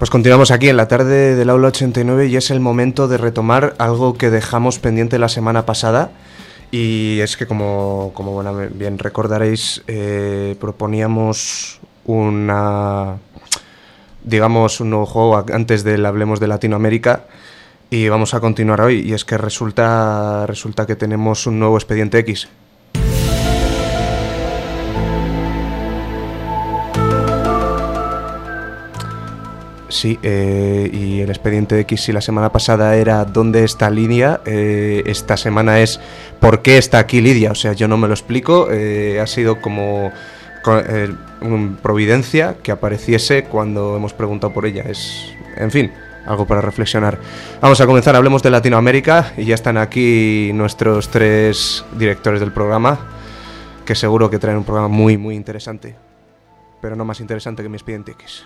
Pues continuamos aquí en la tarde del Aula 89 y es el momento de retomar algo que dejamos pendiente la semana pasada. Y es que, como bien recordaréis, proponíamos un nuevo juego antes del Hablemos de Latinoamérica y vamos a continuar hoy. Y es que resulta que tenemos un nuevo Expediente X. Sí, y el Expediente X, si la semana pasada era ¿dónde está Lidia? Esta semana es ¿por qué está aquí Lidia? O sea, yo no me lo explico, ha sido como providencia que apareciese cuando hemos preguntado por ella. Es, en fin, algo para reflexionar. Vamos a comenzar, hablemos de Latinoamérica, y ya están aquí nuestros 3 directores del programa, que seguro que traen un programa muy, muy interesante, pero no más interesante que mi Expediente X.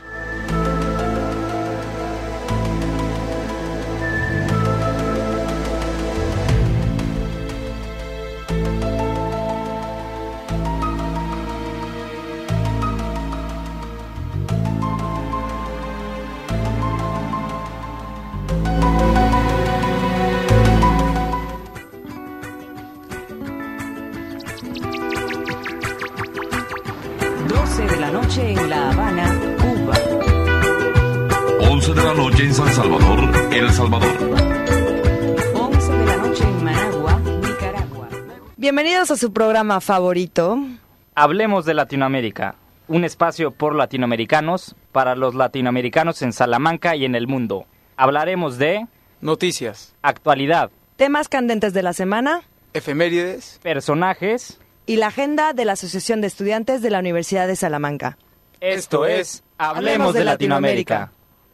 En La Habana, Cuba. 11 de la noche en San Salvador, El Salvador. 11 de la noche en Managua, Nicaragua. Bienvenidos a su programa favorito. Hablemos de Latinoamérica, un espacio por latinoamericanos, para los latinoamericanos en Salamanca y en el mundo. Hablaremos de noticias, actualidad, temas candentes de la semana, efemérides, personajes y la agenda de la Asociación de Estudiantes de la Universidad de Salamanca. Esto es Hablemos de Latinoamérica.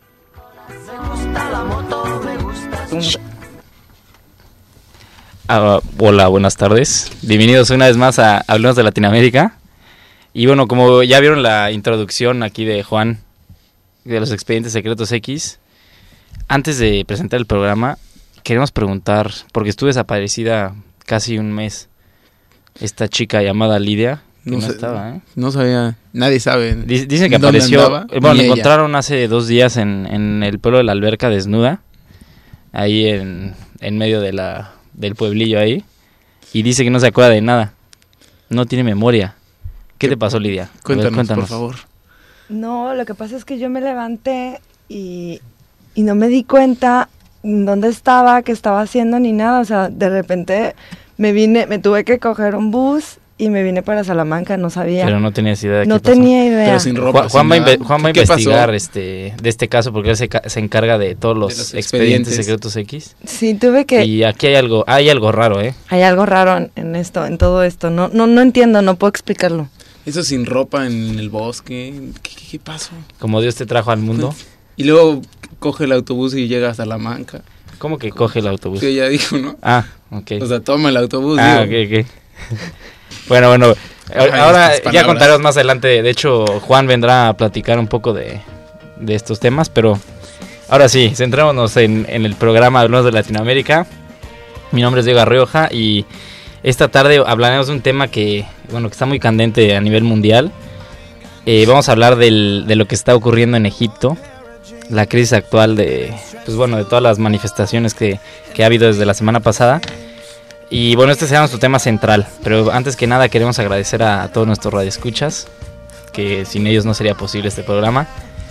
Hola, buenas tardes. Bienvenidos una vez más a Hablemos de Latinoamérica. Y bueno, como ya vieron la introducción aquí de Juan, de los Expedientes Secretos X, antes de presentar el programa, queremos preguntar, porque estuve desaparecida casi un mes, esta chica llamada Lidia, que no estaba, ¿eh? No sabía, nadie sabe. Dicen que apareció, bueno, la encontraron hace 2 días en el pueblo de la Alberca, desnuda, ahí en medio del pueblillo ahí, y dice que no se acuerda de nada, no tiene memoria. ¿Qué te pasó, Lidia? Cuéntanos, por favor. No, lo que pasa es que yo me levanté y no me di cuenta dónde estaba, qué estaba haciendo, ni nada. O sea, de repente me tuve que coger un bus y me vine para Salamanca, no sabía. Pero no tenías idea de no qué pasó. No tenía idea. Pero sin ropa. Juan va a investigar de este caso, porque él se encarga de todos los expedientes secretos X. Sí, tuve que... Y aquí hay algo raro, ¿eh? Hay algo raro en todo esto. No entiendo, no puedo explicarlo. Eso sin ropa en el bosque, ¿qué pasó? Como Dios te trajo al mundo. Y luego coge el autobús y llega a Salamanca. ¿Cómo que coge el autobús? Sí, ya dijo, ¿no? Ah, ok. O sea, toma el autobús. Ok. Bueno, ahora ya contaremos más adelante. De hecho, Juan vendrá a platicar un poco de estos temas, pero ahora sí, centrémonos en el programa Hablemos de Latinoamérica. Mi nombre es Diego Arrioja y esta tarde hablaremos de un tema que está muy candente a nivel mundial. Vamos a hablar de lo que está ocurriendo en Egipto, la crisis actual de todas las manifestaciones que ha habido desde la semana pasada. Y bueno, este será nuestro tema central, pero antes que nada queremos agradecer a todos nuestros radioescuchas, que sin ellos no sería posible este programa.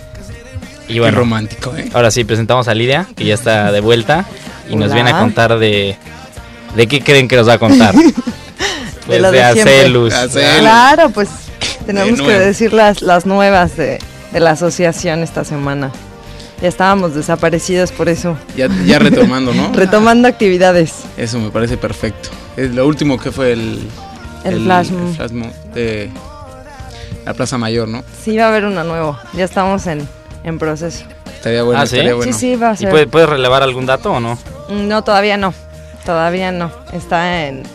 Y bueno, qué romántico, ¿eh? Ahora sí, presentamos a Lidia, que ya está de vuelta y nos viene a contar de qué creen que nos va a contar. Pues de Acelus. Claro, pues tenemos que decir las nuevas de la asociación esta semana. Ya estábamos desaparecidos por eso. Ya retomando, ¿no? Retomando actividades. Eso me parece perfecto. Lo último que fue el flash mob de la Plaza Mayor, ¿no? Sí, va a haber uno nuevo. Ya estamos en proceso. Estaría bueno, ¿sí? Estaría bueno. Sí, va a ser. ¿Y puedes relevar algún dato o no? No, todavía no. Está en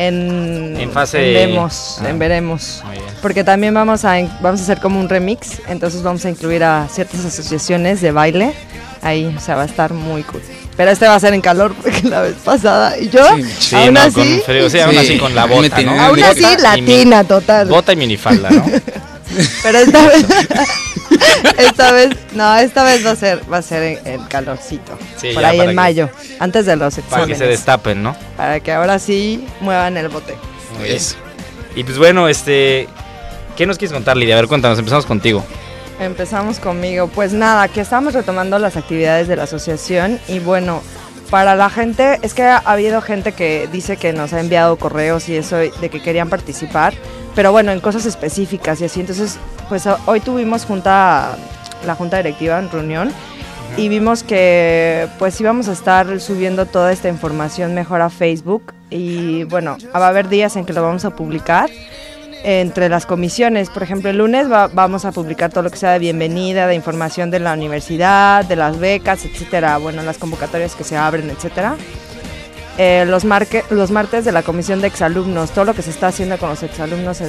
fase en veremos. Porque también vamos a hacer como un remix, entonces vamos a incluir a ciertas asociaciones de baile ahí, o sea, va a estar muy cool. Pero va a ser en calor, porque la vez pasada y yo aún así con frío, sí, aún así con la bota, ¿no? Aún así latina total. Bota y minifalda, ¿no? Pero esta vez Esta vez va a ser en calorcito. Sí, por ahí en mayo, antes de los exámenes. Para que se destapen, ¿no? Para que ahora sí muevan el bote. Eso. Y pues bueno, ¿qué nos quieres contar, Lidia? A ver, cuéntanos, empezamos contigo. Empezamos conmigo. Pues nada, que estamos retomando las actividades de la asociación y bueno, para la gente, es que ha habido gente que dice que nos ha enviado correos y eso de que querían participar, pero bueno, en cosas específicas y así. Entonces, pues hoy tuvimos la junta directiva en reunión y vimos que pues íbamos a estar subiendo toda esta información mejor a Facebook y bueno, va a haber días en que lo vamos a publicar entre las comisiones. Por ejemplo, el lunes vamos a publicar todo lo que sea de bienvenida, de información de la universidad, de las becas, etcétera, bueno, las convocatorias que se abren, etcétera. Los martes de la comisión de exalumnos, todo lo que se está haciendo con los exalumnos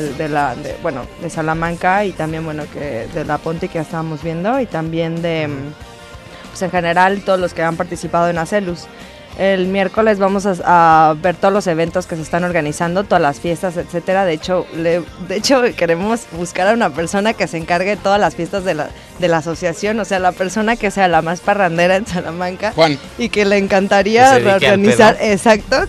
de Salamanca y también, bueno, que de la Ponte que ya estábamos viendo y también de, pues en general, todos los que han participado en ACELUS. El miércoles vamos a ver todos los eventos que se están organizando, todas las fiestas, etcétera. De hecho, queremos buscar a una persona que se encargue de todas las fiestas de la asociación, o sea, la persona que sea la más parrandera en Salamanca. Juan. Y que le encantaría organizar, exacto.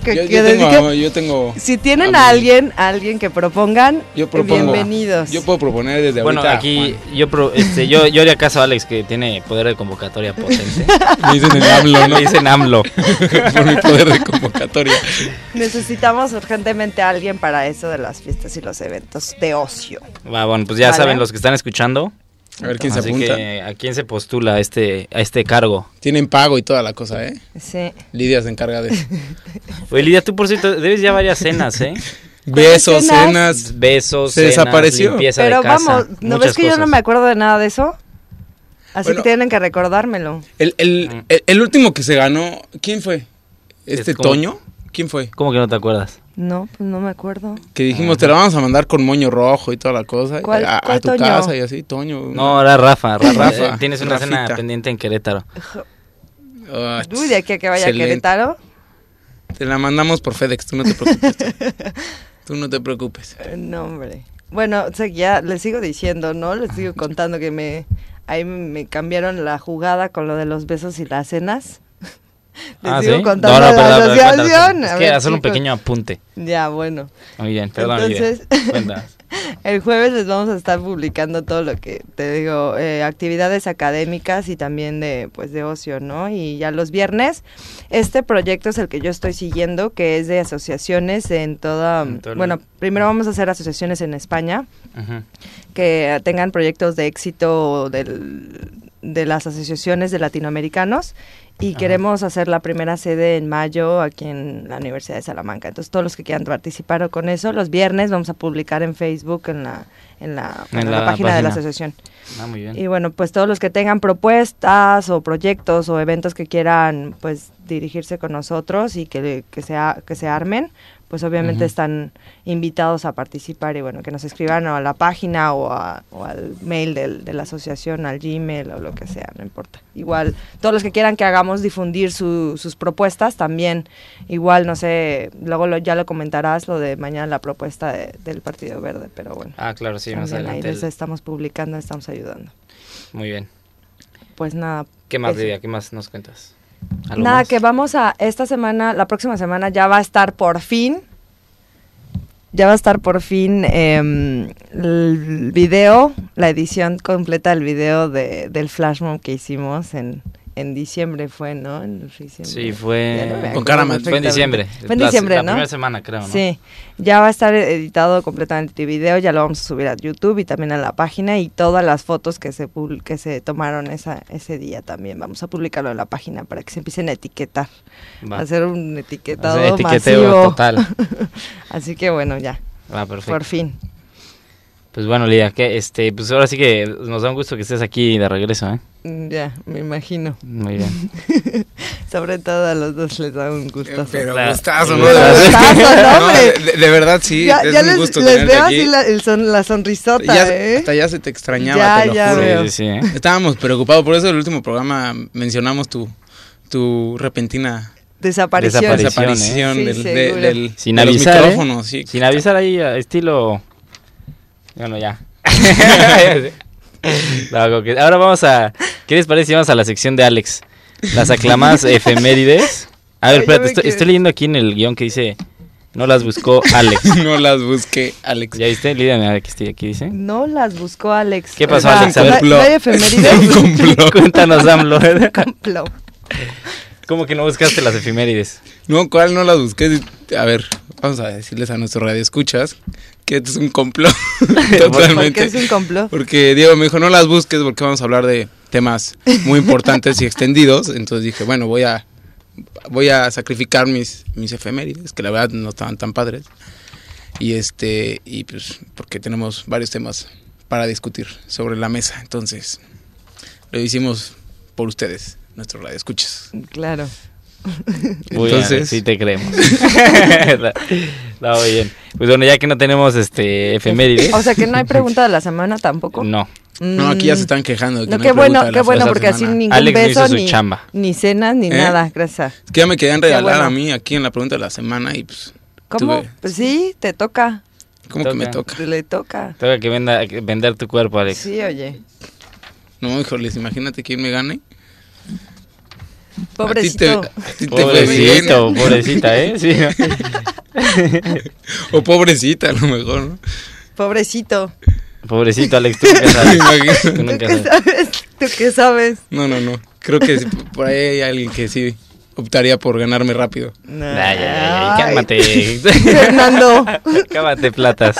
Yo tengo. Si tienen a alguien que propongan, bienvenidos. Yo puedo proponer desde bueno, ahorita. Bueno, aquí yo haría caso a Alex, que tiene poder de convocatoria potente. Me dicen el AMLO, ¿no? Me dicen AMLO. Por mi poder de convocatoria. Necesitamos urgentemente a alguien para eso de las fiestas y los eventos de ocio. Bueno, pues ya saben los que están escuchando. A ver quién se apunta. ¿A quién se postula a este cargo? Tienen pago y toda la cosa, ¿eh? Sí. Lidia se encarga de eso. Oye, Lidia, tú por cierto debes ya varias cenas, ¿eh? Besos, cenas. Besos, se desapareció. Limpieza pero de casa, vamos, ¿no ves que cosas? Yo no me acuerdo de nada de eso? Así bueno, que tienen que recordármelo. El último que se ganó, ¿quién fue? ¿Toño? ¿Quién fue? ¿Cómo que no te acuerdas? No, pues no me acuerdo. Que dijimos, te la vamos a mandar con moño rojo y toda la cosa. ¿Cuál a tu Toño? casa y así, Toño. No, era Rafa. Tienes una cena pendiente en Querétaro. Uy, de aquí a que vaya a Querétaro. Te la mandamos por FedEx, tú no te preocupes. Tú no te preocupes. No, hombre. Bueno, o sea, ya les sigo diciendo, ¿no? Les sigo contando que ahí me cambiaron la jugada con lo de los besos y las cenas. Les sigo contando la asociación. Es que hacer un pequeño apunte. Ya, bueno. Muy bien, perdón. Entonces, el jueves les vamos a estar publicando todo lo que te digo, actividades académicas y también de ocio, ¿no? Y ya los viernes, este proyecto es el que yo estoy siguiendo, que es de asociaciones en toda... Bueno, primero vamos a hacer asociaciones en España, que tengan proyectos de éxito de las asociaciones de latinoamericanos. Y queremos hacer la primera sede en mayo aquí en la Universidad de Salamanca. Entonces, todos los que quieran participar con eso, los viernes vamos a publicar en Facebook en la página de la asociación. Muy bien. Y bueno, pues todos los que tengan propuestas o proyectos o eventos que quieran pues dirigirse con nosotros y que se armen, pues obviamente están invitados a participar y bueno, que nos escriban a la página o al mail de la asociación, al Gmail o lo que sea, no importa. Igual, todos los que quieran que hagamos difundir sus propuestas también, igual, no sé, luego ya lo comentarás, lo de mañana la propuesta del Partido Verde, pero bueno. Ah, claro, sí, más adelante. Ahí les estamos publicando, estamos ayudando. Muy bien. Pues nada. ¿Qué más, Lidia? ¿Qué más nos cuentas? Nada, más? que vamos a esta semana, la próxima semana ya va a estar por fin el video, la edición completa del video del flash mob que hicimos en diciembre fue, ¿no? Sí, fue con Caramel. Fue en diciembre. Fue en diciembre, ¿no? La primera semana, creo, ¿no? Sí, ya va a estar editado completamente el video, ya lo vamos a subir a YouTube y también a la página y todas las fotos que se tomaron ese día también. Vamos a publicarlo en la página para que se empiecen a etiquetar. Hacer un etiquetado masivo. Total. Así que bueno, ya. Perfecto. Por fin. Pues bueno, Lidia, pues ahora sí que nos da un gusto que estés aquí de regreso, ¿eh? Ya, me imagino. Muy bien. Sobre todo a los dos les da un gusto. Pero gustazo, ¿no? De verdad, sí, es un gusto les veo aquí. así la sonrisota, Hasta ya se te extrañaba, te lo juro. Sí, ¿eh? Estábamos preocupados, por eso en el último programa mencionamos tu repentina... Desaparición del sin de avisar, los micrófonos, sí. Sin avisar ahí, estilo... Bueno, ya. Ahora vamos a... ¿Qué les parece si vamos a la sección de Alex? Las aclamadas efemérides. A ver, espérate, estoy leyendo aquí en el guión que dice... No las buscó Alex. No las busqué Alex. ¿Ya viste? Lídame aquí dice. No las buscó Alex. ¿Qué pasó, Alex? A ver, ¿no hay efemérides? Cuéntanos, AMLO. Complot. ¿Cómo que no buscaste las efemérides? No, ¿cuál no las busqué? A ver, vamos a decirles a nuestro radioescuchas que esto es un complot. Totalmente. ¿Por qué es un complot? Porque Diego me dijo, no las busques porque vamos a hablar de temas muy importantes y extendidos. Entonces dije, bueno, voy a sacrificar mis efemérides, que la verdad no estaban tan padres. Y pues porque tenemos varios temas para discutir sobre la mesa. Entonces, lo hicimos por ustedes, nuestros radioescuchas. Claro. Entonces, sí te creemos. Está muy bien. Pues bueno, ya que no tenemos efemérides. O sea, que no hay pregunta de la semana tampoco. No. No, aquí ya se están quejando. No, qué bueno, porque así ningún Alex beso, no hizo su chamba. ni cenas, ni nada, gracias. Es que ya me querían regalar a mí aquí en la pregunta de la semana y pues... ¿Cómo? Pues sí, te toca. ¿Cómo que me toca? Le toca. Toca que vender tu cuerpo, Alex. Sí, oye. No, híjoles, imagínate quién me gane. Pobrecito. A ti te fue bien. Pobrecita, ¿eh? Sí. O pobrecita, a lo mejor, ¿no? Pobrecito. Pobrecito, Alex, ¿tú qué sabes? ¿Tú qué sabes? No. Creo que por ahí hay alguien que sí optaría por ganarme rápido. Ay, cálmate. Fernando. Cálmate, platas.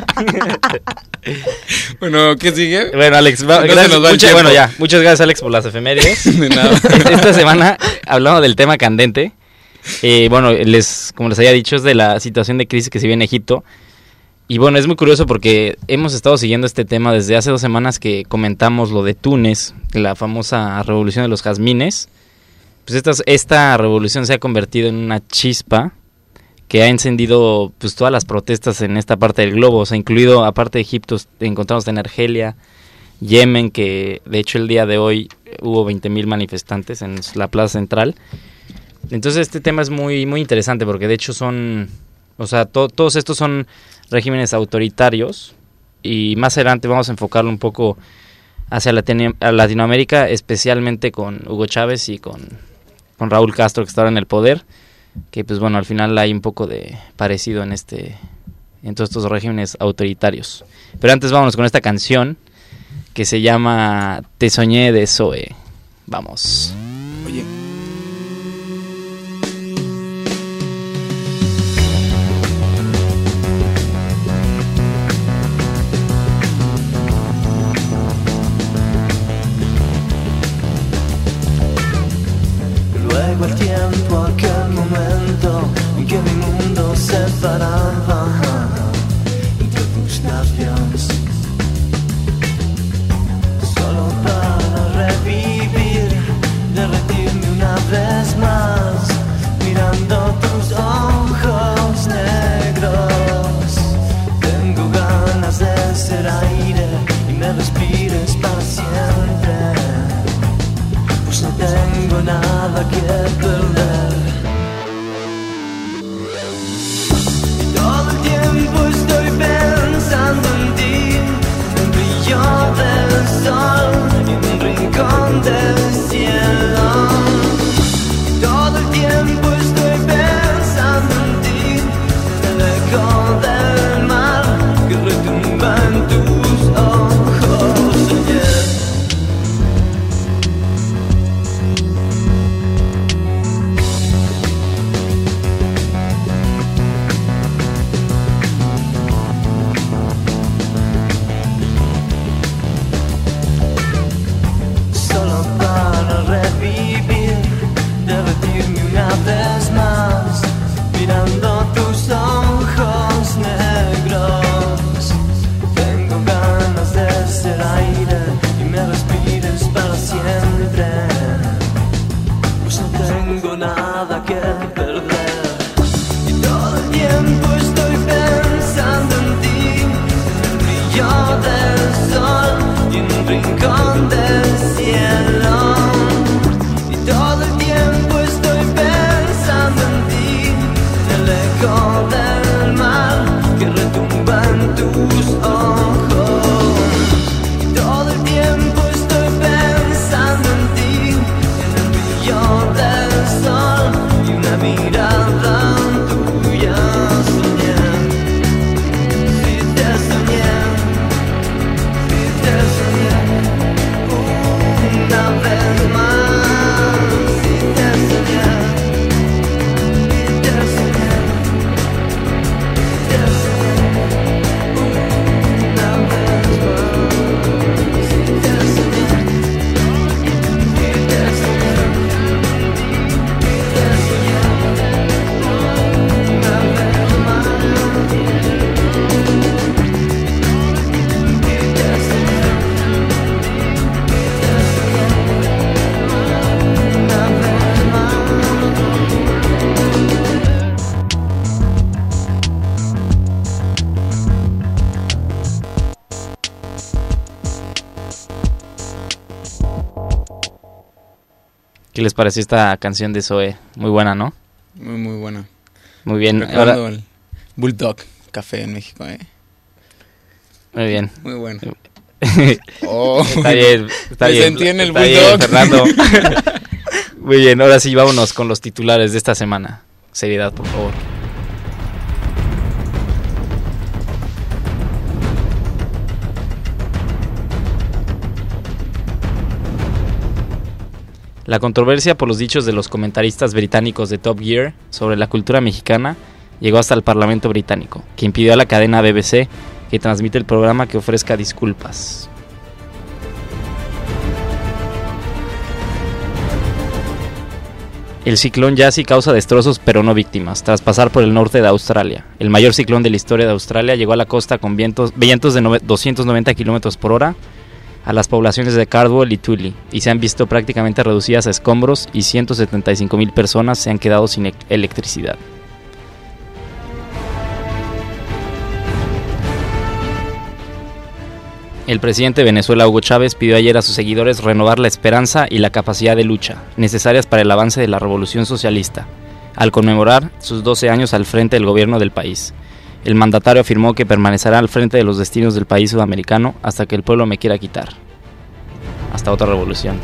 Bueno, ¿qué sigue? Bueno, Alex, muchas gracias, Alex, por las efemérides. De nada. Esta semana hablamos del tema candente. Bueno, como les había dicho, es de la situación de crisis que se vive en Egipto. Y bueno, es muy curioso porque hemos estado siguiendo este tema desde hace 2 semanas que comentamos lo de Túnez, la famosa revolución de los jazmines. Pues esta revolución se ha convertido en una chispa que ha encendido pues todas las protestas en esta parte del globo. O sea, incluido, aparte de Egipto, encontramos en Argelia, Yemen, que de hecho el día de hoy hubo 20,000 manifestantes en la plaza central. Entonces este tema es muy, muy interesante porque de hecho todos estos son regímenes autoritarios y más adelante vamos a enfocarlo un poco hacia Latinoamérica, especialmente con Hugo Chávez y con Raúl Castro, que está ahora en el poder, que pues bueno, al final hay un poco de parecido en todos estos regímenes autoritarios. Pero antes vámonos con esta canción que se llama Te soñé de Zoe. Vamos. Oye. El tiempo, aquel momento en que mi mundo se paraba entre tus labios, solo para revivir, derretirme una vez más, mirando tus ojos negros. Tengo ganas de ser aire y me respires para siempre, pues no tengo nada que perder. Todo el tiempo estoy pensando en ti, en el brillo del sol y en un rincón del cielo. Todo el tiempo estoy pensando en ti, en el eco del mar que retumba en tus ojos ayer. ¿Qué les pareció esta canción de Zoe? Muy buena, ¿no? Muy, muy buena. Muy bien. Recordando el Bulldog Café en México, Muy bien. Muy bueno. Está bien. Está bien. Sentí en el está Bulldog. bien, Fernando. Muy bien, ahora sí, vámonos con los titulares de esta semana. Seriedad, por favor. La controversia por los dichos de los comentaristas británicos de Top Gear sobre la cultura mexicana llegó hasta el Parlamento británico, que impidió a la cadena BBC que transmite el programa que ofrezca disculpas. El ciclón Yasi causa destrozos pero no víctimas, tras pasar por el norte de Australia. El mayor ciclón de la historia de Australia llegó a la costa con vientos de 290 km por hora a las poblaciones de Cardwell y Tully, y se han visto prácticamente reducidas a escombros y 175,000 personas se han quedado sin electricidad. El presidente de Venezuela, Hugo Chávez, pidió ayer a sus seguidores renovar la esperanza y la capacidad de lucha necesarias para el avance de la revolución socialista, al conmemorar sus 12 años al frente del gobierno del país. El mandatario afirmó que permanecerá al frente de los destinos del país sudamericano hasta que el pueblo me quiera quitar. Hasta otra revolución.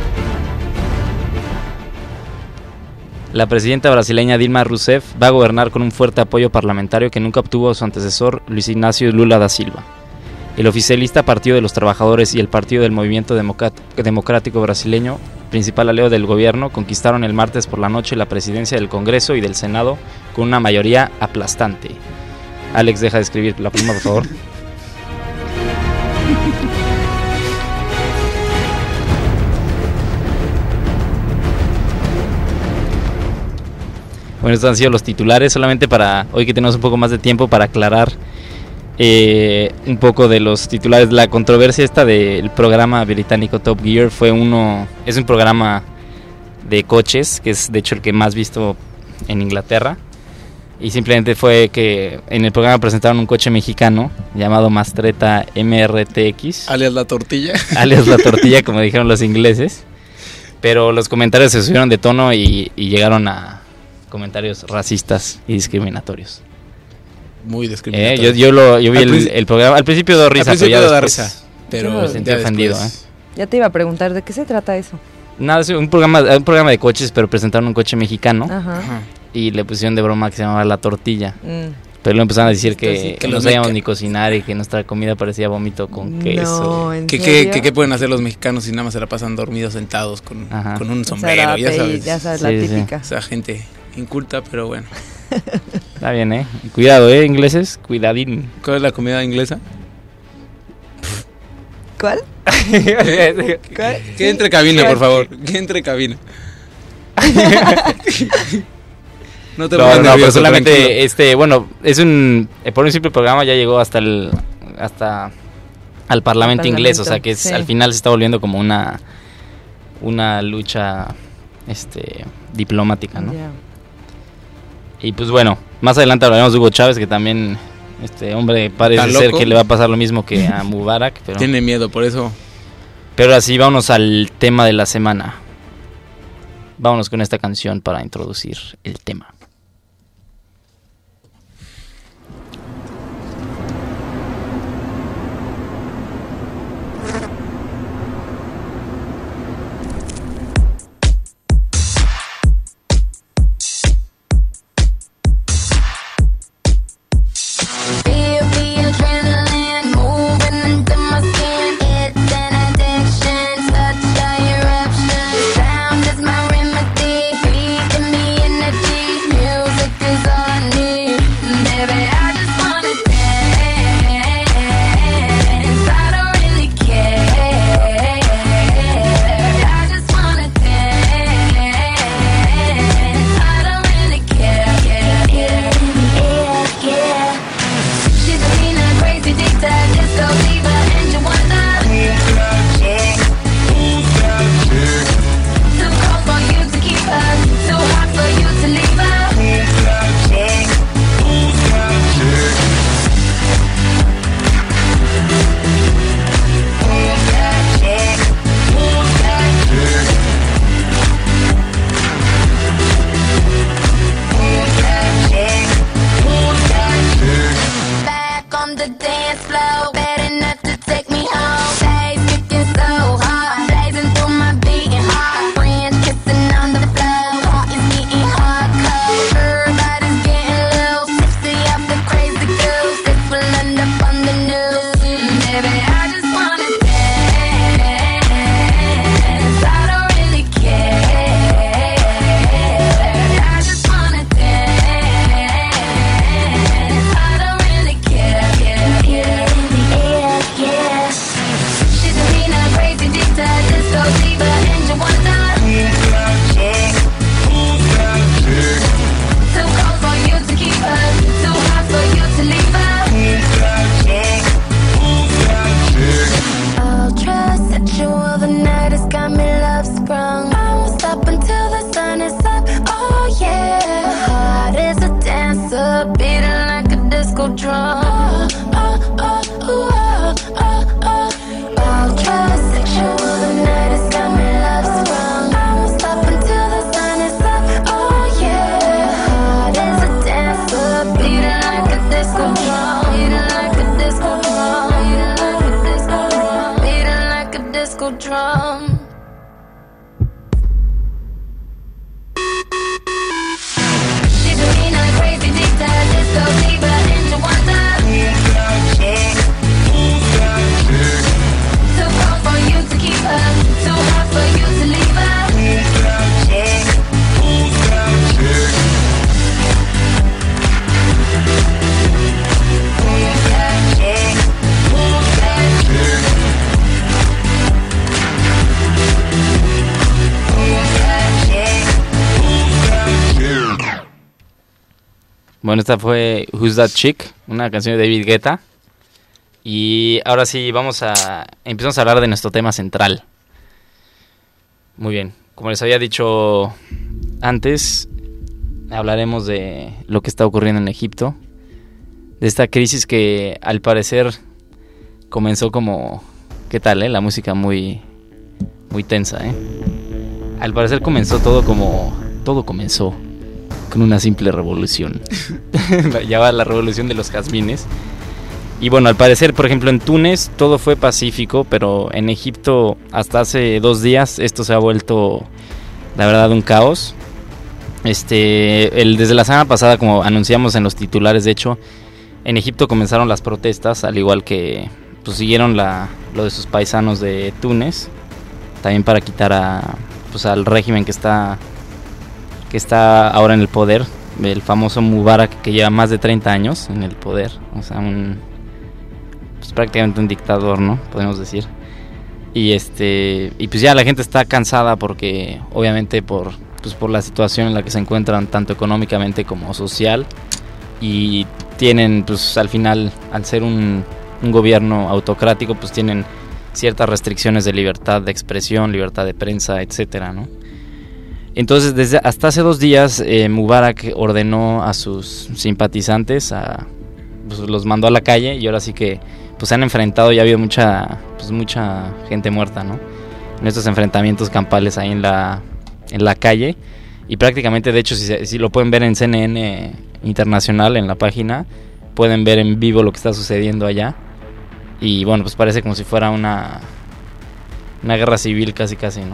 La presidenta brasileña Dilma Rousseff va a gobernar con un fuerte apoyo parlamentario que nunca obtuvo su antecesor Luis Ignacio Lula da Silva. El oficialista Partido de los Trabajadores y el Partido del Movimiento Democrático Brasileño, principal aliado del gobierno, conquistaron el martes por la noche la presidencia del Congreso y del Senado con una mayoría aplastante. Alex, deja de escribir la pluma, por favor. Bueno, estos han sido los titulares, solamente para hoy que tenemos un poco más de tiempo para aclarar un poco de los titulares. La controversia esta del programa británico Top Gear es un programa de coches, que es de hecho el que más visto en Inglaterra, y simplemente fue que en el programa presentaron un coche mexicano llamado Mastretta MRTX, alias la tortilla. Alias la tortilla, como dijeron los ingleses, pero los comentarios se subieron de tono y llegaron a comentarios racistas y discriminatorios. Muy discriminatorio. Yo vi el programa. Al principio dio risa, pero ya después me sentí ofendido. Ya te iba a preguntar, ¿de qué se trata eso? Nada, es un programa de coches, pero presentaron un coche mexicano. Ajá. Y le pusieron de broma que se llamaba La Tortilla. Pero luego empezaron a decir que no sabíamos ni cocinar y que nuestra comida parecía vómito con queso. ¿Qué pueden hacer los mexicanos si nada más se la pasan dormidos sentados con un sombrero? Ya sabes, la típica. O sea, gente inculta, pero bueno. Está bien, Cuidado, ingleses, cuidadín. ¿Cuál es la comida inglesa? ¿Cuál? Que entre cabina, por favor. Que entre cabina. No, pero solamente es por un simple programa ya llegó hasta al Parlamento inglés, o sea que al final se está volviendo como una lucha diplomática, ¿no? Yeah. Y pues bueno, más adelante hablaremos de Hugo Chávez, que también este hombre parece ser que le va a pasar lo mismo que a Mubarak, pero tiene miedo, por eso. Pero así, vámonos al tema de la semana. Vámonos con esta canción para introducir el tema. Sound is my remedy, feeding me energy. deeper and you wonder who's that chick? Who's that chick? Too cold for you to keep her, too hot for you to leave her. Who's that chick? Who's that chick? Ultra sexual, the night has got me love sprung. I won't stop until the sun is up. Oh yeah, my heart is a dancer, beating like a disco drum. Ultra sexual, the night has got me love sprung. I won't stop until the sun is up. Oh yeah, my heart is a dancer, beating like a disco drum. Beating like a disco drum. Beating like a disco drum. Beating like a disco drum. She's a mean like crazy dictator, disco diva, and you wonder who's that chick? Who's that chick? Too cold for you to keep her, too hot for you to leave her. Who's that chick? Who's that chick? Who's that chick? Who's that chick? Who's that chick? Who's that chick? Bueno, esta fue Who's That Chick, una canción de David Guetta. Y ahora sí, empezamos a hablar de nuestro tema central. Muy bien, como les había dicho antes, hablaremos de lo que está ocurriendo en Egipto, de esta crisis que al parecer comenzó como... ¿Qué tal, la música muy, muy tensa, Al parecer todo comenzó con una simple revolución. Ya va la revolución de los jazmines. Y bueno, al parecer, por ejemplo, en Túnez todo fue pacífico, pero en Egipto hasta hace 2 días esto se ha vuelto, la verdad, un caos. Desde la semana pasada, como anunciamos en los titulares, de hecho, en Egipto comenzaron las protestas, al igual que pues siguieron lo de sus paisanos de Túnez, también para quitar al régimen que está ahora en el poder, el famoso Mubarak, que lleva más de 30 años en el poder, o sea, prácticamente un dictador, ¿no? Podemos decir. Y pues ya la gente está cansada porque obviamente por la situación en la que se encuentran, tanto económicamente como social, y tienen pues al final, al ser un gobierno autocrático, pues tienen ciertas restricciones de libertad de expresión, libertad de prensa, etcétera, ¿no? Entonces, hasta hace 2 días, Mubarak ordenó a sus simpatizantes, pues los mandó a la calle, y ahora sí que pues se han enfrentado, y ha habido mucha gente muerta, ¿no? En estos enfrentamientos campales ahí en la calle, y prácticamente, de hecho, si lo pueden ver en CNN Internacional, en la página, pueden ver en vivo lo que está sucediendo allá, y bueno, pues parece como si fuera una guerra civil casi, ¿no?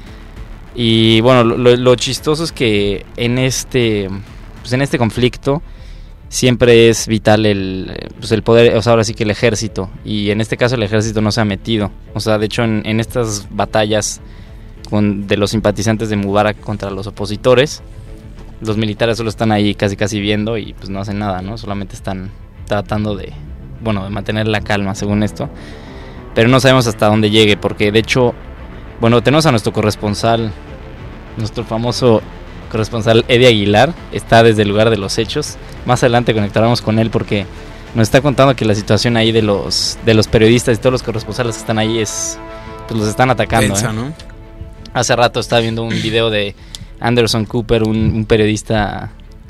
Y bueno, lo chistoso es que en este conflicto siempre es vital el poder, o sea, ahora sí que el ejército, y en este caso el ejército no se ha metido, o sea, de hecho en estas batallas de los simpatizantes de Mubarak contra los opositores, los militares solo están ahí casi viendo y pues no hacen nada, ¿no? Solamente están tratando de mantener la calma, según esto, pero no sabemos hasta dónde llegue, porque de hecho, bueno, tenemos a nuestro corresponsal, nuestro famoso corresponsal Eddie Aguilar, está desde el lugar de los hechos. Más adelante conectaremos con él porque nos está contando que la situación ahí de los periodistas y todos los corresponsales que están ahí pues los están atacando. Tensa, ¿no? Hace rato estaba viendo un video de Anderson Cooper, un periodista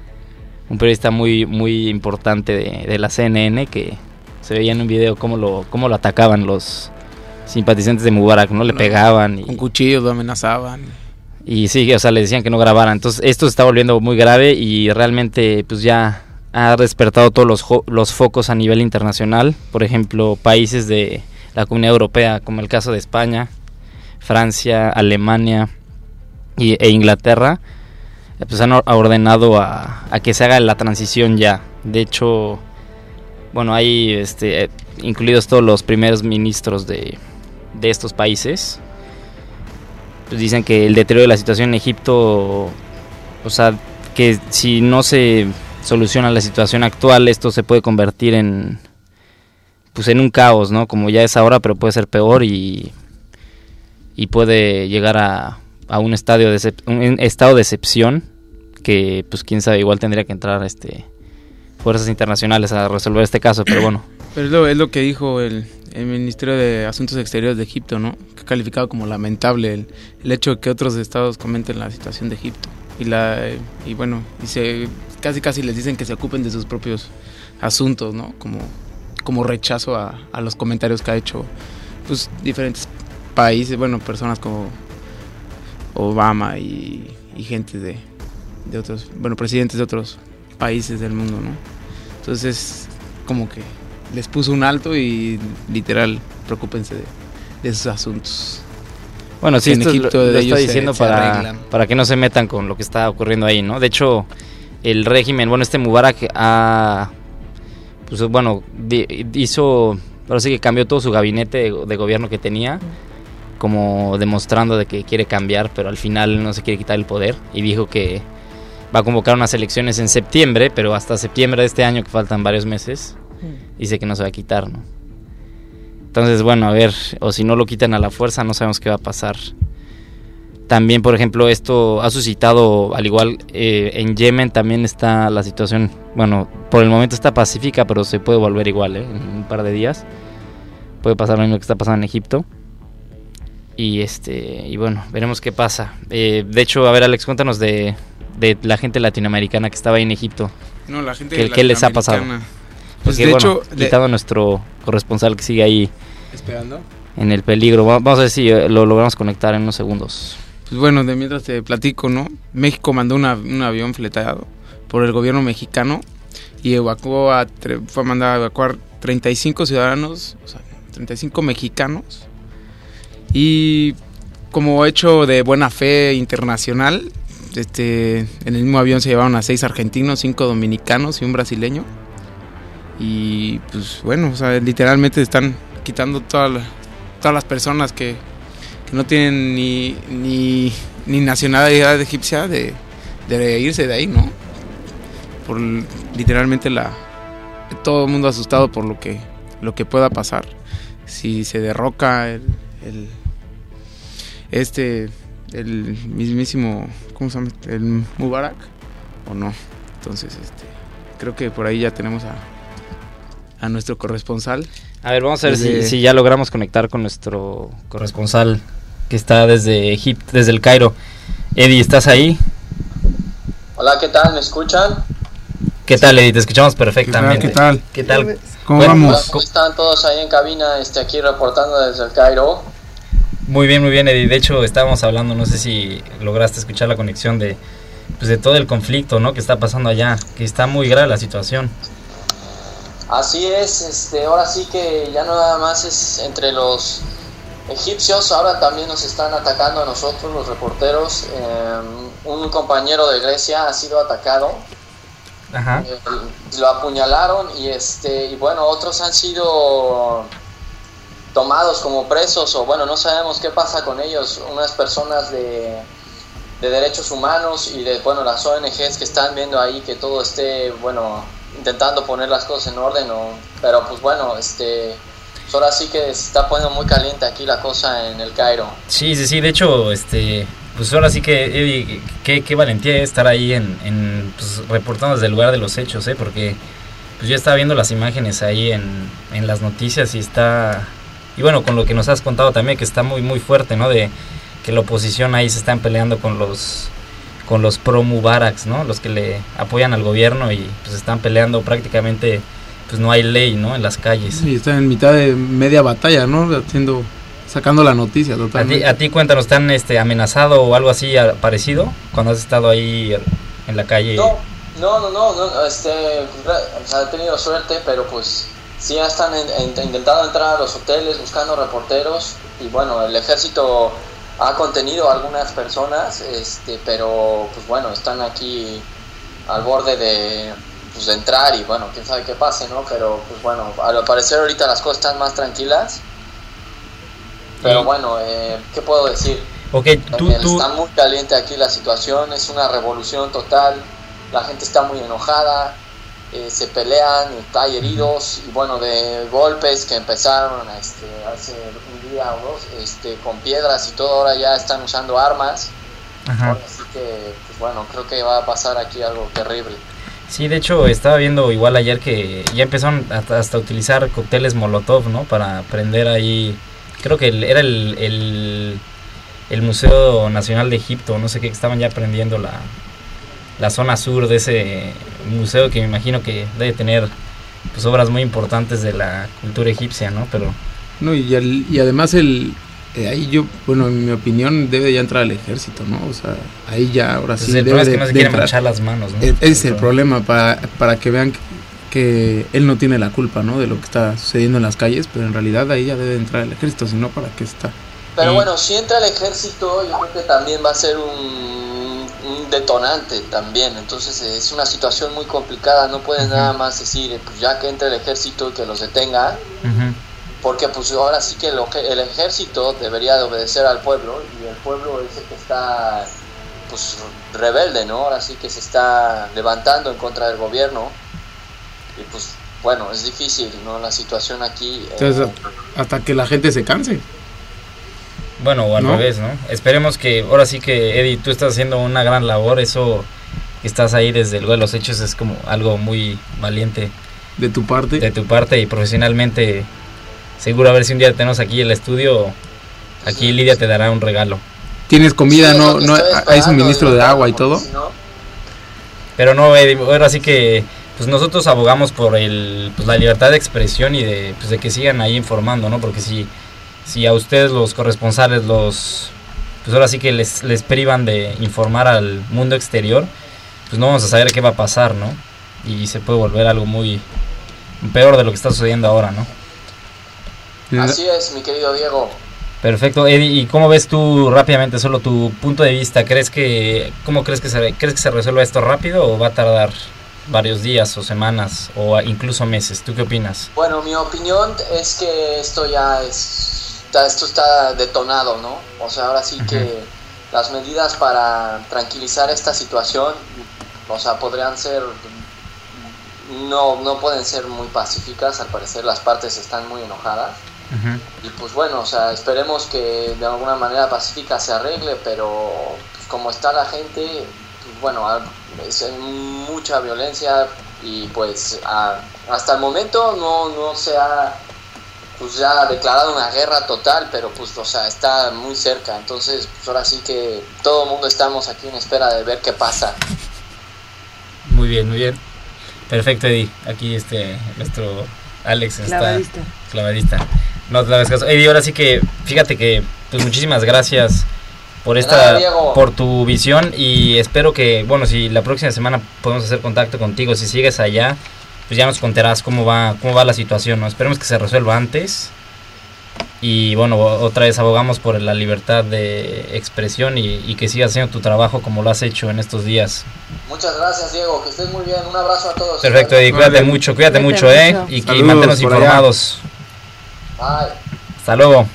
muy muy importante de la CNN, que se veía en un video cómo lo atacaban los simpatizantes de Mubarak, ¿no? Le pegaban con cuchillos, lo amenazaban. Y sí, o sea, le decían que no grabaran. Entonces esto se está volviendo muy grave y realmente pues ya ha despertado todos los focos a nivel internacional. Por ejemplo, países de la Comunidad Europea, como el caso de España, Francia, Alemania e Inglaterra, pues han ordenado a que se haga la transición ya. De hecho, bueno, hay incluidos todos los primeros ministros de estos países, pues dicen que el deterioro de la situación en Egipto, o sea, que si no se soluciona la situación actual, esto se puede convertir en un caos, ¿no? Como ya es ahora, pero puede ser peor, y y puede llegar a un estado de excepción que pues quién sabe, igual tendría que entrar fuerzas internacionales a resolver este caso, pero bueno. Pero es lo que dijo el Ministerio de Asuntos Exteriores de Egipto, ¿no? Que ha calificado como lamentable el hecho de que otros estados comenten la situación de Egipto. Y bueno, casi les dicen que se ocupen de sus propios asuntos, ¿no? Como rechazo a los comentarios que ha hecho pues diferentes países, bueno, personas como Obama y gente de otros, bueno, presidentes de otros países del mundo, ¿no? Entonces, como que les puso un alto y literal, preocúpense de esos asuntos. Bueno, sí, esto lo está diciendo para que no se metan con lo que está ocurriendo ahí, ¿no? De hecho, el régimen, Mubarak hizo, ahora sí que cambió todo su gabinete de gobierno que tenía, como demostrando de que quiere cambiar, pero al final no se quiere quitar el poder, y dijo que va a convocar unas elecciones en septiembre, pero hasta septiembre de este año, que faltan varios meses, dice que no se va a quitar, ¿no? Entonces, bueno, a ver, o si no lo quitan a la fuerza, no sabemos qué va a pasar. También, por ejemplo, esto ha suscitado, al igual en Yemen también está la situación, bueno, por el momento está pacífica, pero se puede volver igual, en un par de días. Puede pasar lo mismo que está pasando en Egipto. Y bueno, veremos qué pasa. De hecho, a ver, Alex, cuéntanos de la gente latinoamericana que estaba ahí en Egipto. No, la gente ¿Qué les ha pasado? Pues porque, de hecho, quitado a nuestro corresponsal que sigue ahí esperando en el peligro. Vamos a ver si lo logramos conectar en unos segundos. Pues bueno, de mientras te platico, ¿no? México mandó un avión fletado por el gobierno mexicano y fue mandado a evacuar 35 ciudadanos, o sea, 35 mexicanos. Y como hecho de buena fe internacional, en el mismo avión se llevaron a 6 argentinos, 5 dominicanos y un brasileño. Y pues bueno, o sea, literalmente están quitando todas las personas que no tienen ni nacionalidad egipcia de irse de ahí, ¿no? Por literalmente todo el mundo asustado por lo que pueda pasar si se derroca el mismísimo, ¿cómo se llama? El Mubarak o no. Entonces, creo que por ahí ya tenemos a nuestro corresponsal. A ver, vamos a ver si ya logramos conectar con nuestro corresponsal que está desde Egipto, desde el Cairo. Eddie, ¿estás ahí? Hola, ¿qué tal? ¿Me escuchan? ¿Qué tal, Eddie? Te escuchamos perfectamente. ¿Qué tal? ¿Cómo vamos? ¿Cómo están todos ahí en cabina? Aquí reportando desde el Cairo. Muy bien, Eddie. De hecho, estábamos hablando, no sé si lograste escuchar la conexión de todo el conflicto, ¿no? Que está pasando allá, que está muy grave la situación. Así es, ahora sí que ya no nada más es entre los egipcios, ahora también nos están atacando a nosotros, los reporteros. Un compañero de Grecia ha sido atacado. Ajá. Lo apuñalaron y bueno, otros han sido tomados como presos, o bueno, no sabemos qué pasa con ellos. Unas personas de derechos humanos y de, bueno, las ONGs que están viendo ahí que todo esté, bueno, intentando poner las cosas en orden, pero pues bueno, ahora sí que se está poniendo muy caliente aquí la cosa en el Cairo. Sí, de hecho, pues ahora sí que, Eddie, qué valentía estar ahí pues, reportando desde el lugar de los hechos, porque pues yo estaba viendo las imágenes ahí en las noticias y bueno, con lo que nos has contado también, que está muy muy fuerte, ¿no? De que la oposición ahí se están peleando con los pro-Mubaraks, ¿no? Los que le apoyan al gobierno y pues están peleando prácticamente, pues no hay ley, ¿no? En las calles. Sí, están en mitad de media batalla, ¿no? Sacando la noticia totalmente. ¿A ti cuéntanos, te han amenazado o algo así parecido cuando has estado ahí en la calle? No, o sea, he tenido suerte, pero pues sí ya están intentando entrar a los hoteles buscando reporteros y bueno, el ejército ha contenido a algunas personas, pero pues bueno, están aquí al borde de entrar y bueno, quién sabe qué pase, ¿no? Pero pues bueno, al parecer ahorita las cosas están más tranquilas. Pero bueno, ¿qué puedo decir? Okay, está muy caliente aquí la situación, es una revolución total, la gente está muy enojada, se pelean, hay heridos, y bueno, de golpes que empezaron hace un día o dos, con piedras y todo, ahora ya están usando armas. Así que, pues bueno, creo que va a pasar aquí algo terrible. Sí, de hecho estaba viendo igual ayer que ya empezaron hasta a utilizar cócteles Molotov, ¿no? Para prender ahí, creo que era el Museo Nacional de Egipto, no sé qué, que estaban ya prendiendo la zona sur de ese museo, que me imagino que debe tener pues obras muy importantes de la cultura egipcia, ¿no? Pero no, y además ahí yo, bueno, en mi opinión debe ya entrar al ejército, ¿no? O sea, ahí ya ahora sí el problema es que no se quiere manchar las manos, ¿no? Ese es el problema, para que vean que él no tiene la culpa, ¿no? De lo que está sucediendo en las calles, pero en realidad ahí ya debe entrar el ejército, si no, ¿para qué está? Pero bueno, si entra el ejército, yo creo que también va a ser un detonante también. Entonces es una situación muy complicada. No pueden nada más decir, pues ya que entre el ejército y que los detenga, porque pues ahora sí que el ejército debería de obedecer al pueblo, y el pueblo es el que está pues rebelde, ¿no? Ahora sí que se está levantando en contra del gobierno, y pues bueno, es difícil, ¿no? La situación aquí. Entonces, hasta que la gente se canse. Bueno, o al revés, ¿no? Esperemos que, ahora sí que, Eddie, tú estás haciendo una gran labor, eso que estás ahí desde el lugar de los hechos es como algo muy valiente. ¿De tu parte? De tu parte, y profesionalmente, seguro a ver si un día tenemos aquí el estudio, aquí Lidia te dará un regalo. ¿Tienes comida? Sí, no hay suministro de agua y todo. Pero no, Eddie, ahora sí que pues nosotros abogamos por pues la libertad de expresión y de que sigan ahí informando, ¿no? Porque si a ustedes los corresponsales pues ahora sí que les privan de informar al mundo exterior, pues no vamos a saber qué va a pasar, ¿no? Y se puede volver algo muy peor de lo que está sucediendo ahora, ¿no? Así es, mi querido Diego. Perfecto, Eddie, ¿y cómo ves tú rápidamente, solo tu punto de vista? ¿Crees que se resuelva esto rápido o va a tardar varios días o semanas o incluso meses? ¿Tú qué opinas? Bueno, mi opinión es que esto está detonado, ¿no? O sea, ahora sí que las medidas para tranquilizar esta situación, o sea, podrían ser, no pueden ser muy pacíficas. Al parecer las partes están muy enojadas. Y pues bueno, o sea, esperemos que de alguna manera pacífica se arregle, pero pues, como está la gente, pues, bueno, es mucha violencia, y pues hasta el momento no se ha pues ya declarado una guerra total, pero pues o sea, está muy cerca. Entonces pues ahora sí que todo el mundo estamos aquí en espera de ver qué pasa. Muy bien, perfecto, Eddie. Aquí nuestro Alex está clavadista. No te hagas caso, Eddie. Ahora sí que fíjate que pues muchísimas gracias por tu visión, y espero que, bueno, si la próxima semana podemos hacer contacto contigo, si sigues allá, pues ya nos contarás cómo va la situación, ¿no? Esperemos que se resuelva antes, y bueno, otra vez abogamos por la libertad de expresión y que sigas haciendo tu trabajo como lo has hecho en estos días. Muchas gracias, Diego, que estés muy bien, un abrazo a todos. Perfecto, Eddie, cuídate mucho, y manténnos informados. Bye. Hasta luego.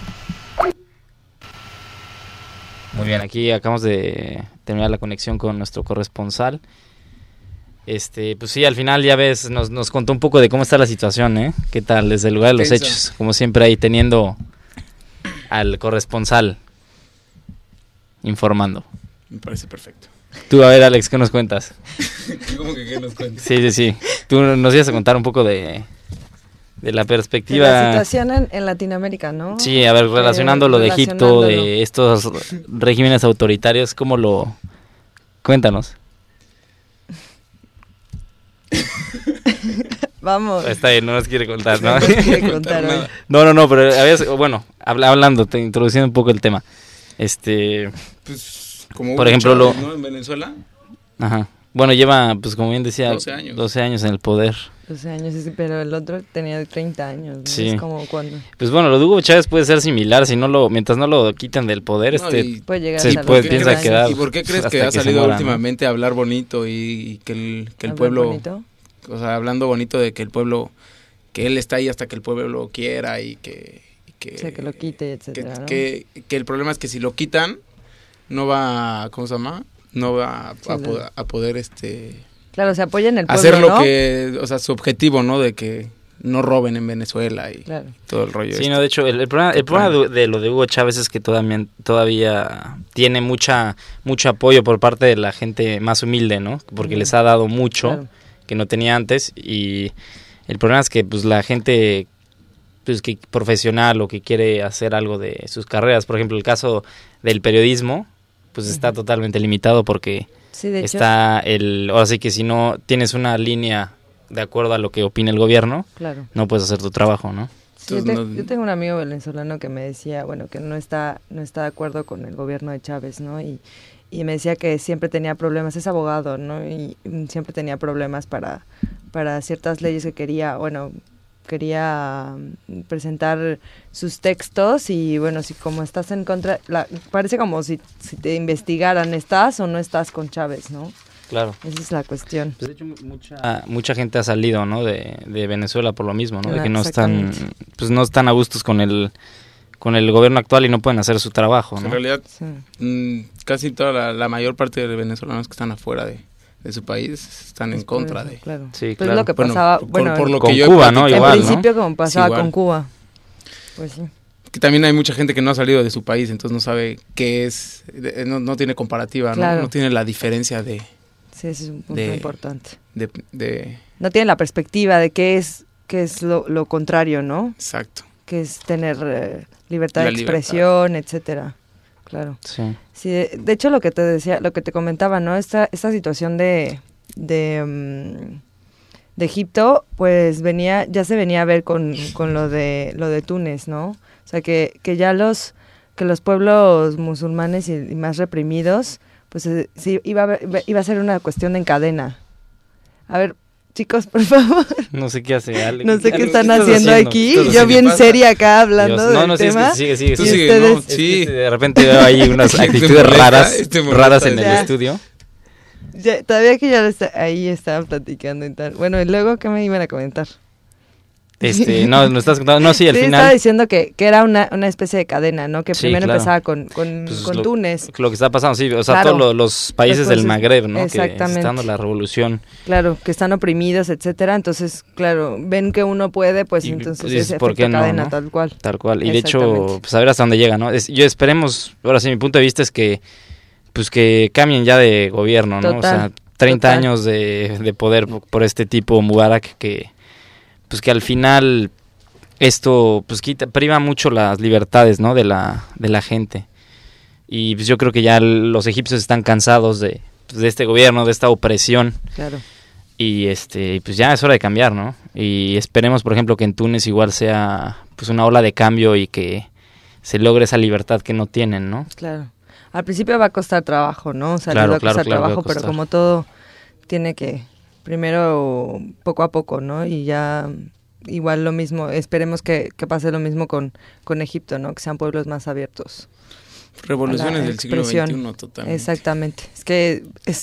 Muy bien, aquí acabamos de terminar la conexión con nuestro corresponsal. Pues sí, al final ya ves, nos contó un poco de cómo está la situación, ¿eh? ¿Qué tal? Desde el lugar de los hechos, como siempre ahí teniendo al corresponsal informando. Me parece perfecto. Tú, a ver, Alex, ¿qué nos cuentas? ¿Cómo que qué nos cuentas? Sí. Tú nos ibas a contar un poco de la perspectiva... De la situación en Latinoamérica, ¿no? Sí, a ver, relacionando lo de Egipto, de estos regímenes autoritarios, ¿cómo lo...? Cuéntanos. Vamos. Está bien, no nos quiere contar, ¿no? No nos quiere contar hoy. No, pero a veces, bueno, hablando, introduciendo un poco el tema. Pues, como por ejemplo, ¿no? En Venezuela. Ajá. Bueno, lleva, pues como bien decía, 12 años en el poder. 12 años, sí, pero el otro tenía 30 años, ¿no? Sí. Es como cuando... Pues bueno, lo de Hugo Chávez puede ser similar, mientras no lo quiten del poder, puede llegar piensa quedar. ¿Y por qué crees que ha salido últimamente a hablar bonito y que el pueblo... Bonito? O sea, hablando bonito de que el pueblo, que él está ahí hasta que el pueblo lo quiera y que o sea, que lo quite, etcétera, ¿no? Que el problema es que si lo quitan, no va, ¿cómo se llama? No va a poder Claro, se apoya en el pueblo, hacer lo ¿no? que, o sea, su objetivo, ¿no? De que no roben en Venezuela y todo el rollo. Sí, no, de hecho, el problema de lo de Hugo Chávez es que todavía tiene mucho apoyo por parte de la gente más humilde, ¿no? Porque les ha dado mucho que no tenía antes, y el problema es que pues la gente pues que profesional o que quiere hacer algo de sus carreras, por ejemplo, el caso del periodismo, pues está totalmente limitado porque está ahora sí que si no tienes una línea de acuerdo a lo que opina el gobierno, no puedes hacer tu trabajo, ¿no? Sí, yo tengo un amigo venezolano que me decía, bueno, que no está de acuerdo con el gobierno de Chávez, ¿no? Y me decía que siempre tenía problemas, es abogado, ¿no? Y siempre tenía problemas para ciertas leyes que quería presentar sus textos, y bueno, si como estás en contra, parece como si te investigaran, ¿estás o no estás con Chávez, no? Claro. Esa es la cuestión. Pues de hecho mucha gente ha salido, ¿no? de Venezuela por lo mismo, ¿no? De que no están a gustos con el gobierno actual y no pueden hacer su trabajo, ¿no? En realidad, casi toda la mayor parte de venezolanos que están afuera de su país están en contra de... Claro. Sí, pues es lo que pasaba, por lo con que yo Cuba, ¿no? En Igual, principio, ¿no? como pasaba con Cuba. Pues sí. Que también hay mucha gente que no ha salido de su país, entonces no sabe qué es, no tiene comparativa, claro. No tiene la diferencia de... Sí, ese es un punto importante. No tiene la perspectiva de qué es lo contrario, ¿no? Exacto. Que es tener libertad de expresión, etcétera. Claro. Sí, de hecho lo que te decía, lo que te comentaba, ¿no? Esta situación de Egipto, pues ya se venía a ver con lo de Túnez, ¿no? O sea, que ya los pueblos musulmanes y más reprimidos, pues sí, iba a ser una cuestión en cadena. A ver, chicos, por favor. No sé qué hace Ale. No sé qué están haciendo aquí. Yo bien seria acá hablando del tema. Sigue. Sigue, ustedes... Sí. De repente veo ahí unas actitudes raras en el estudio. Todavía que ahí estaban platicando y tal. Bueno, y luego, ¿qué me iban a comentar? No, no estás contando. No, sí, al final. Estaba diciendo que era una especie de cadena, ¿no? Que primero empezaba con Túnez. Lo que está pasando, sí. O sea, todos los países del Magreb, ¿no? Exactamente. Que está dando la revolución. Claro, que están oprimidos, etcétera. Entonces, claro, ven que uno puede, pues entonces es efecto cadena, ¿no? Tal cual. Tal cual. Y de hecho, pues a ver hasta dónde llega, ¿no? Yo esperemos, ahora sí, mi punto de vista es que, pues que cambien ya de gobierno, ¿no? O sea, 30 años de poder por este tipo Mubarak pues que al final esto pues priva mucho las libertades, ¿no? de la gente, y pues yo creo que ya los egipcios están cansados de este gobierno, de esta opresión. Claro. Y pues ya es hora de cambiar, ¿no? Y esperemos, por ejemplo, que en Túnez igual sea pues una ola de cambio y que se logre esa libertad que no tienen, ¿no? Claro. Al principio va a costar trabajo, ¿no? O sea, va a costar trabajo, pero como todo tiene que primero poco a poco, ¿no? Y ya igual lo mismo, esperemos que pase lo mismo con Egipto, ¿no? Que sean pueblos más abiertos. Revoluciones del siglo XXI, totalmente. Exactamente. Es que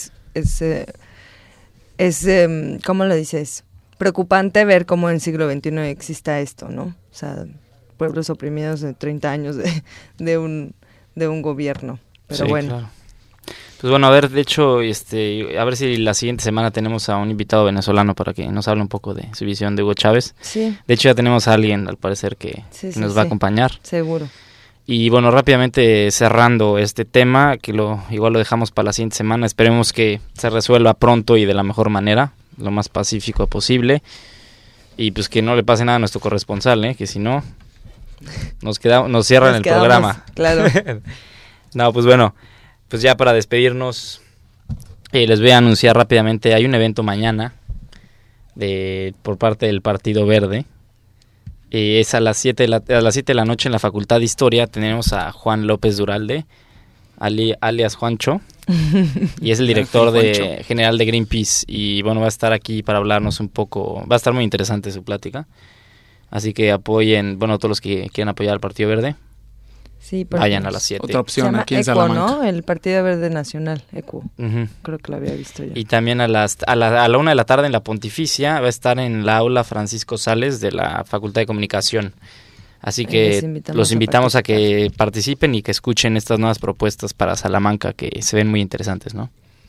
es ¿cómo lo dices? Preocupante ver cómo en el siglo XXI exista esto, ¿no? O sea, pueblos oprimidos de 30 años de un gobierno. Pero bueno. Claro. Pues bueno, a ver, de hecho, a ver si la siguiente semana tenemos a un invitado venezolano para que nos hable un poco de su visión de Hugo Chávez. Sí. De hecho, ya tenemos a alguien, al parecer, que nos va a acompañar. Seguro. Y bueno, rápidamente cerrando este tema, que igual lo dejamos para la siguiente semana. Esperemos que se resuelva pronto y de la mejor manera, lo más pacífico posible. Y pues que no le pase nada a nuestro corresponsal, que si no, nos cierran el programa. Claro. No, pues bueno. Pues ya para despedirnos, les voy a anunciar rápidamente, hay un evento mañana por parte del Partido Verde. Es a las 7 de la noche en la Facultad de Historia. Tenemos a Juan López Duralde, alias Juancho, y es el director general de Greenpeace. Y bueno, va a estar aquí para hablarnos un poco, va a estar muy interesante su plática. Así que apoyen, todos los que quieran apoyar al Partido Verde. Sí, vayan a las 7. Otra opción aquí en ECO, Salamanca, ¿no? El Partido Verde Nacional, ECO. Creo que lo había visto ya. Y también a la 1 de la tarde en la Pontificia va a estar en la aula Francisco Sales de la Facultad de Comunicación. Así que los invitamos a que participen y que escuchen estas nuevas propuestas para Salamanca que se ven muy interesantes, ¿no?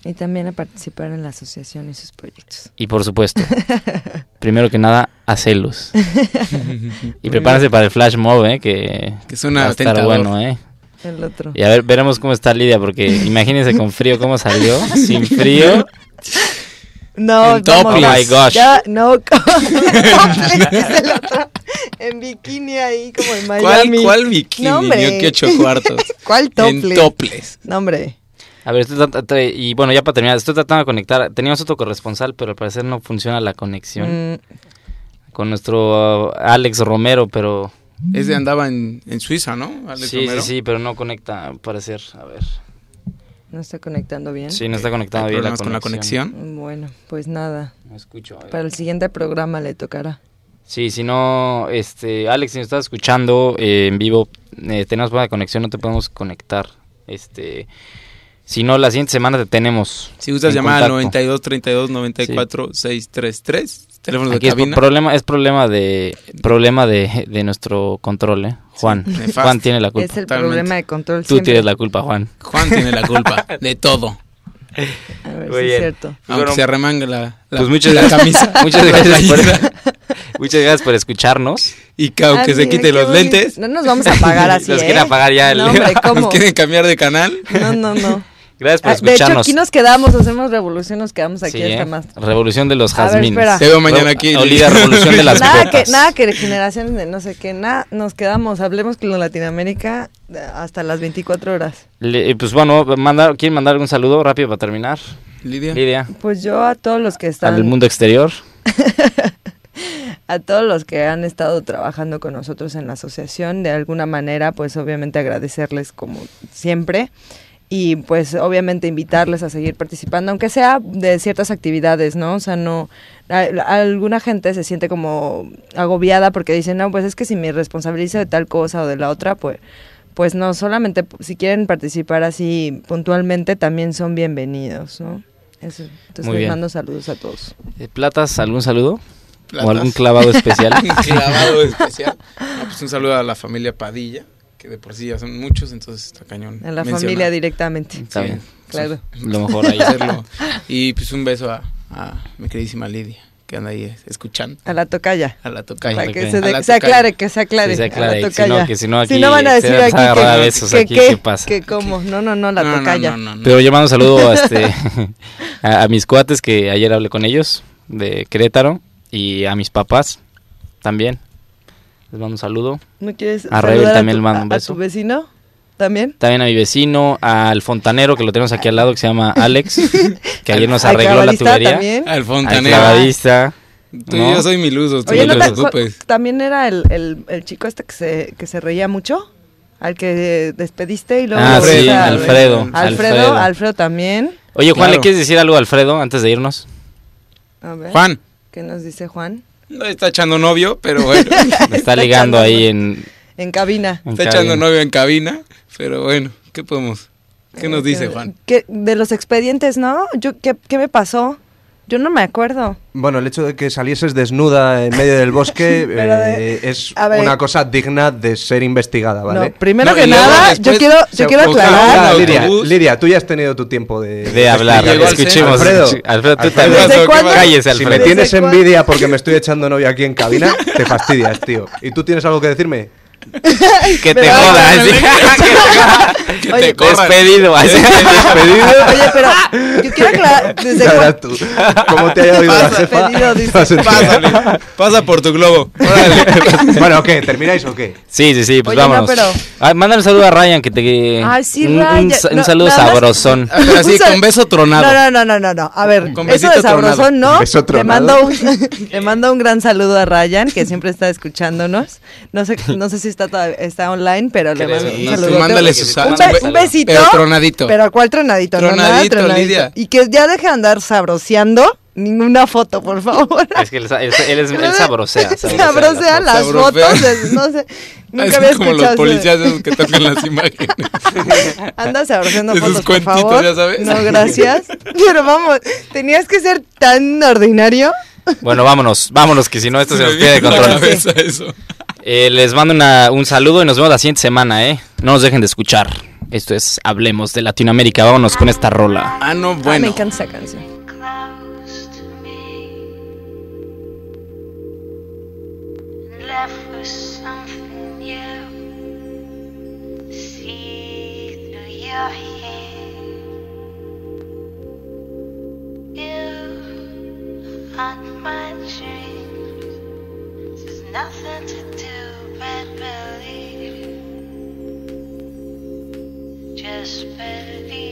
Y también a participar en la asociación y sus proyectos. Y por supuesto, primero que nada, hacelos. Y prepárense para el flash mob, que suena va a estar tentador. bueno, El otro. Y a ver, veremos cómo está Lidia, porque imagínense con frío cómo salió, sin frío. No, En topless. Oh my gosh. Ya, no, topless es el otro. En bikini ahí, como en Miami. ¿Cuál bikini? No, hombre. Ni que 8 cuartos. ¿Cuál topless? En topless. No, hombre. A ver, y bueno, ya para terminar, estoy tratando de conectar. Teníamos otro corresponsal, pero al parecer no funciona la conexión con nuestro Alex Romero, pero... Ese andaba en Suiza, ¿no? Alex Sí, Romero. sí, pero no conecta, al parecer. A ver. ¿No está conectando bien? Sí, no está conectando ¿Hay bien problemas con la conexión? Bueno, pues nada. No escucho. A ver. Para el siguiente programa le tocará. Sí, si no, Alex, si nos estás escuchando en vivo, tenemos buena conexión, no te podemos conectar. Si no, la siguiente semana te tenemos. Si gustas en llamar al contacto. 92 32 94 633. Teléfono de Aquí es cabina. problema de nuestro control, Juan. Nefasto. Juan tiene la culpa. Es el Totalmente. problema de control Tú siempre. tienes la culpa, Juan. Juan tiene la culpa de todo. A ver Muy si bien. es cierto. Aunque Bueno, se arremanga la pues muchas la gracias. camisa. Muchas la gracias playera. muchas gracias por escucharnos. Y que aunque Ay, se mira, quite qué los bonito. lentes, No nos vamos a pagar así, Nos quiere apagar ya el- No, hombre, ¿cómo? nos quieren cambiar de canal. No. Gracias por De hecho, escucharnos. aquí nos quedamos, hacemos revolución, nos quedamos aquí Sí, hasta más. Revolución de los A ver, jazmines. espera. Te veo mañana aquí. Olida revolución de las Nada botas. que de generaciones de no sé qué, nada, nos quedamos, hablemos con Latinoamérica hasta las 24 horas. Pues bueno, ¿quieren mandar algún saludo rápido para terminar? Lidia. Pues yo a todos los que están... Al mundo exterior. A todos los que han estado trabajando con nosotros en la asociación, de alguna manera, pues obviamente agradecerles como siempre y pues obviamente invitarles a seguir participando, aunque sea de ciertas actividades, ¿no? O sea, no, alguna gente se siente como agobiada porque dicen, no, pues es que si me responsabilizo de tal cosa o de la otra, pues no, solamente si quieren participar así puntualmente también son bienvenidos, ¿no? Eso. Entonces Muy les bien. mando saludos a todos. Platas, ¿algún saludo? Platas. ¿O algún clavado especial? Un clavado especial. No, pues un saludo a la familia Padilla, que de por sí ya son muchos, entonces está cañón. A la mencionar. familia directamente. Está bien. Claro. Lo mejor ahí. Hacerlo. Y pues un beso a mi queridísima Lidia, que anda ahí escuchando. A la tocaya. A la tocaya. Para Ok. que A se, la se aclare, tocaya. que se aclare. Que se aclare, a la que si no- tocaya. que si no aquí no van a se decir van a aquí agarrar a que, besos que, aquí, que, ¿qué pasa? que cómo, no, la No, tocaya. no. Pero yo mando un saludo a mis cuates que ayer hablé con ellos de Querétaro y a mis papás también. Les mando un saludo. ¿No quieres A Rebel saludar también le mando un a beso. tu vecino? ¿También? También a mi vecino, al fontanero que lo tenemos aquí al lado que se llama Alex, que ayer nos ¿Al arregló la clavadista tubería. también? Al Al fontanero. clavadista. Tú ¿no? y yo soy milusos, tú Oye, no ¿no te te preocupes. también era el chico este que se reía mucho? Al que despediste y luego... Ah, Alfredo. sí, Alfredo. Alfredo también. Oye, Juan, Claro. ¿le quieres decir algo a Alfredo antes de irnos? A ver, Juan, ¿qué nos dice Juan? no está echando novio, pero bueno. Me está ligando ahí en En cabina. Está echando novio en cabina, pero bueno, ¿qué podemos? ¿Qué nos dice Juan? De los expedientes, ¿no? ¿Qué me pasó? Yo no me acuerdo. Bueno, el hecho de que salieses desnuda en medio del bosque Pero es a ver. una cosa digna de ser investigada, ¿vale? No, primero No, que y luego nada, después yo quiero buscaron aclarar. un Lidia, autobús. Lidia, tú ya has tenido tu tiempo de hablar. Llegó al Escuchemos. Alfredo. Alfredo, tú Alfredo. también. ¿Desde cuándo? Cállese, Si me Alfredo. tienes ¿Desde cuándo? envidia porque me estoy echando novio aquí en cabina, te fastidias, tío. ¿Y tú tienes algo que decirme? Que te Pero- jodas. Que Oye, te corran. Despedido. así. Oye, pero yo quiero aclarar. ¿Desde Ya verás cuándo? tú. ¿Cómo te haya oído la Pasa, jefa? pedido, dice. vas a enterar. Pásale, pasa por tu globo. Órale. Bueno, ¿qué? ¿Termináis o qué? Sí, pues Oye, no, vámonos. pero- Mándale un saludo a Ryan que te. Ay, sí, un Ryan. un No, saludo nada más- sabrosón. Pero así, Un sal- con beso tronado. No. A ver, Con eso besito de sabrosón, ¿no? Beso Le tronado. mando un gran saludo a Ryan, que siempre está escuchándonos. No sé si está online, pero le mando un Sí, saludo. tú mándale su un, sal- un besito. Pero tronadito. Pero ¿cuál tronadito? No, nada, Tronadito, tronadito. Lidia. Y que ya deje de andar sabroseando ninguna foto, por favor. Es que él sabrosea. Sabrosea las Sabrosea. fotos, no sé. Nunca Es había como escuchado los eso. policías esos que tocan las imágenes. Anda sabroseando Esos fotos, por cuentitos, favor. ya sabes. No, gracias. Pero vamos, tenías que ser tan ordinario. Bueno, vámonos, que si no esto se nos Me pierde viene a la control. cabeza eso. Les mando un saludo y nos vemos la siguiente semana, ¿eh? No nos dejen de escuchar. Esto es Hablemos de Latinoamérica. Vámonos con esta rola. Ah, no, bueno. Me encanta esa canción. Close to me, left with something new. See through your hair, you haunt my dreams. There's nothing to do but believe. Just believe.